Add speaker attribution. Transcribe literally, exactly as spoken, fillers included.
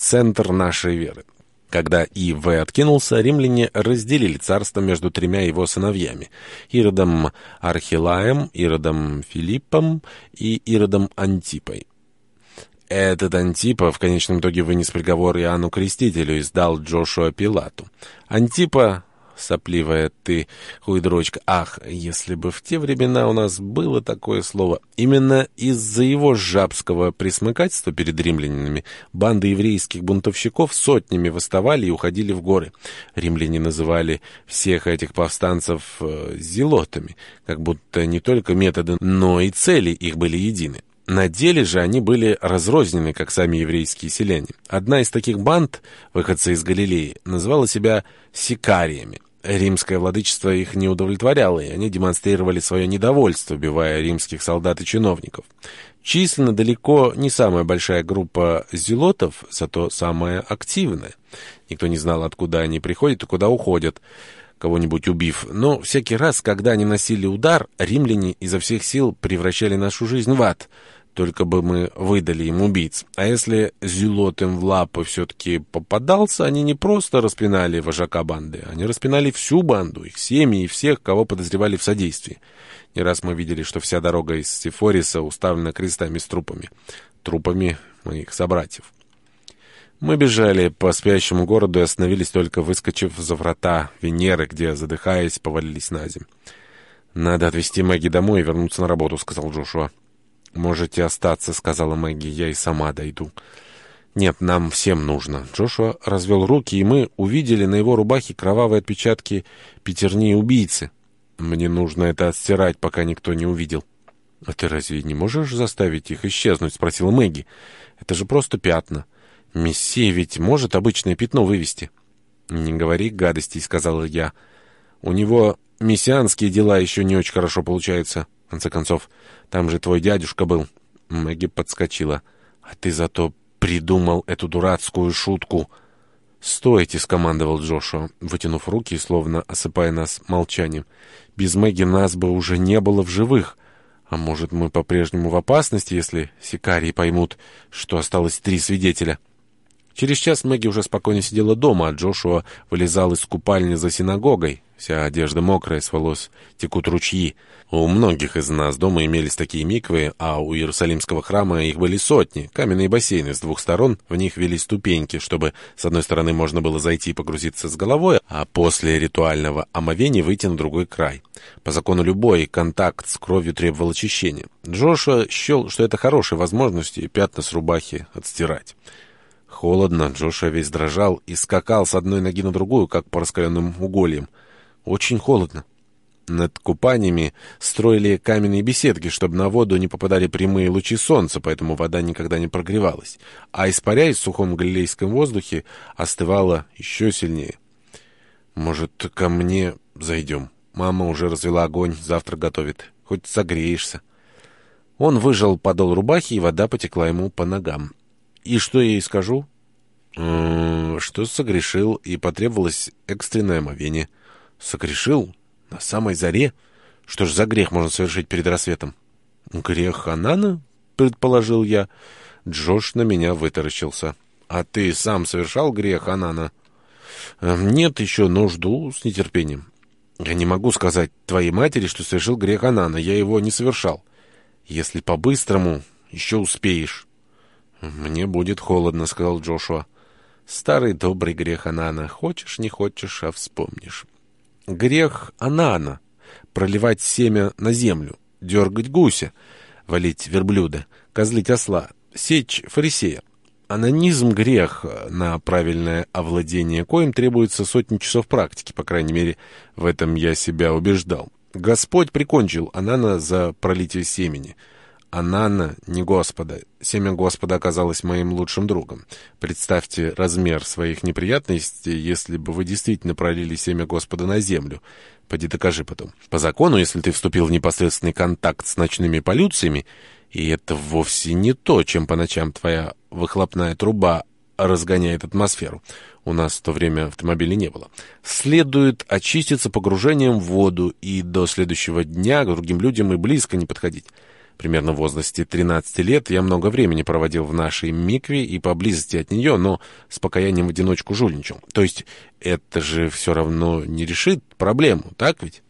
Speaker 1: центр нашей веры. Когда Ив откинулся, римляне разделили царство между тремя его сыновьями — Иродом Архилаем, Иродом Филиппом и Иродом Антипой. Этот Антипа в конечном итоге вынес приговор Иоанну Крестителю и сдал Джошуа Пилату. Антипа, сопливая ты хуйдрочка, ах, если бы в те времена у нас было такое слово, именно из-за его жабского пресмыкательства перед римлянами банды еврейских бунтовщиков сотнями восставали и уходили в горы. Римляне называли всех этих повстанцев э, зелотами, как будто не только методы, но и цели их были едины. На деле же они были разрознены, как сами еврейские селяне. Одна из таких банд, выходцы из Галилеи, называла себя сикариями. Римское владычество их не удовлетворяло, и они демонстрировали свое недовольство, убивая римских солдат и чиновников. Численно далеко не самая большая группа зелотов, зато самая активная. Никто не знал, откуда они приходят и куда уходят, кого-нибудь убив. Но всякий раз, когда они носили удар, римляне изо всех сил превращали нашу жизнь в ад. Только бы мы выдали им убийц. А если зелот им в лапы все-таки попадался, они не просто распинали вожака банды, они распинали всю банду, их семьи и всех, кого подозревали в содействии. Не раз мы видели, что вся дорога из Сифориса уставлена крестами с трупами. Трупами моих собратьев. Мы бежали по спящему городу и остановились, только выскочив за врата Венеры, где, задыхаясь, повалились на землю. «Надо отвезти Мэгги домой и вернуться на работу», — сказал Джошуа. «Можете остаться», — сказала Мэгги, — «я и сама дойду». «Нет, нам всем нужно». Джошуа развел руки, и мы увидели на его рубахе кровавые отпечатки пятерни убийцы. «Мне нужно это отстирать, пока никто не увидел». «А ты разве не можешь заставить их исчезнуть?» — спросила Мэгги. «Это же просто пятна. Мессия ведь может обычное пятно вывести». «Не говори гадостей», — сказала я. «У него мессианские дела еще не очень хорошо получаются. В конце концов, там же твой дядюшка был». Мэгги подскочила. «А ты зато придумал эту дурацкую шутку». «Стойте», — скомандовал Джошуа, вытянув руки, словно осыпая нас молчанием. «Без Мэгги нас бы уже не было в живых. А может, мы по-прежнему в опасности, если сикарии поймут, что осталось три свидетеля?» Через час Мэгги уже спокойно сидела дома, а Джошуа вылезал из купальни за синагогой. Вся одежда мокрая, с волос текут ручьи. У многих из нас дома имелись такие миквы, а у Иерусалимского храма их были сотни. Каменные бассейны с двух сторон, в них вели ступеньки, чтобы с одной стороны можно было зайти и погрузиться с головой, а после ритуального омовения выйти на другой край. По закону любой контакт с кровью требовал очищения. Джошуа счел, что это хорошая возможность и пятна с рубахи отстирать. Холодно, Джошуа весь дрожал и скакал с одной ноги на другую, как по раскаленным угольям. Очень холодно. Над купаниями строили каменные беседки, чтобы на воду не попадали прямые лучи солнца, поэтому вода никогда не прогревалась, а, испаряясь в сухом галилейском воздухе, остывала еще сильнее. «Может, ко мне зайдем? Мама уже развела огонь, завтра готовит. Хоть согреешься». Он выжал подол рубахи, и вода потекла ему по ногам. «И что я ей скажу?» «М-м, что согрешил, и потребовалось экстренное омовение». «Согрешил? На самой заре? Что ж за грех можно совершить перед рассветом?» «Грех Ханана?» — предположил я. Джош на меня вытаращился. «А ты сам совершал грех Ханана?» «Нет еще, но жду с нетерпением». «Я не могу сказать твоей матери, что совершил грех Ханана. Я его не совершал. Если по-быстрому, еще успеешь». «Мне будет холодно», — сказал Джошуа. «Старый добрый грех Анана. Хочешь, не хочешь, а вспомнишь». Грех Анана — проливать семя на землю, дергать гуся, валить верблюда, козлить осла, сечь фарисея. Анонизм — грех, на правильное овладение коим требуется сотни часов практики, по крайней мере, в этом я себя убеждал. Господь прикончил Анана за пролитие семени. Анана не Господа. Семя Господа оказалось моим лучшим другом. Представьте размер своих неприятностей, если бы вы действительно пролили семя Господа на землю. Поди докажи потом. По закону, если ты вступил в непосредственный контакт с ночными полюциями, и это вовсе не то, чем по ночам твоя выхлопная труба разгоняет атмосферу. У нас в то время автомобилей не было. Следует очиститься погружением в воду и до следующего дня к другим людям и близко не подходить. примерно в возрасте тринадцати лет, я много времени проводил в нашей микве и поблизости от нее, но с покаянием в одиночку жульничал. То есть это же все равно не решит проблему, так ведь?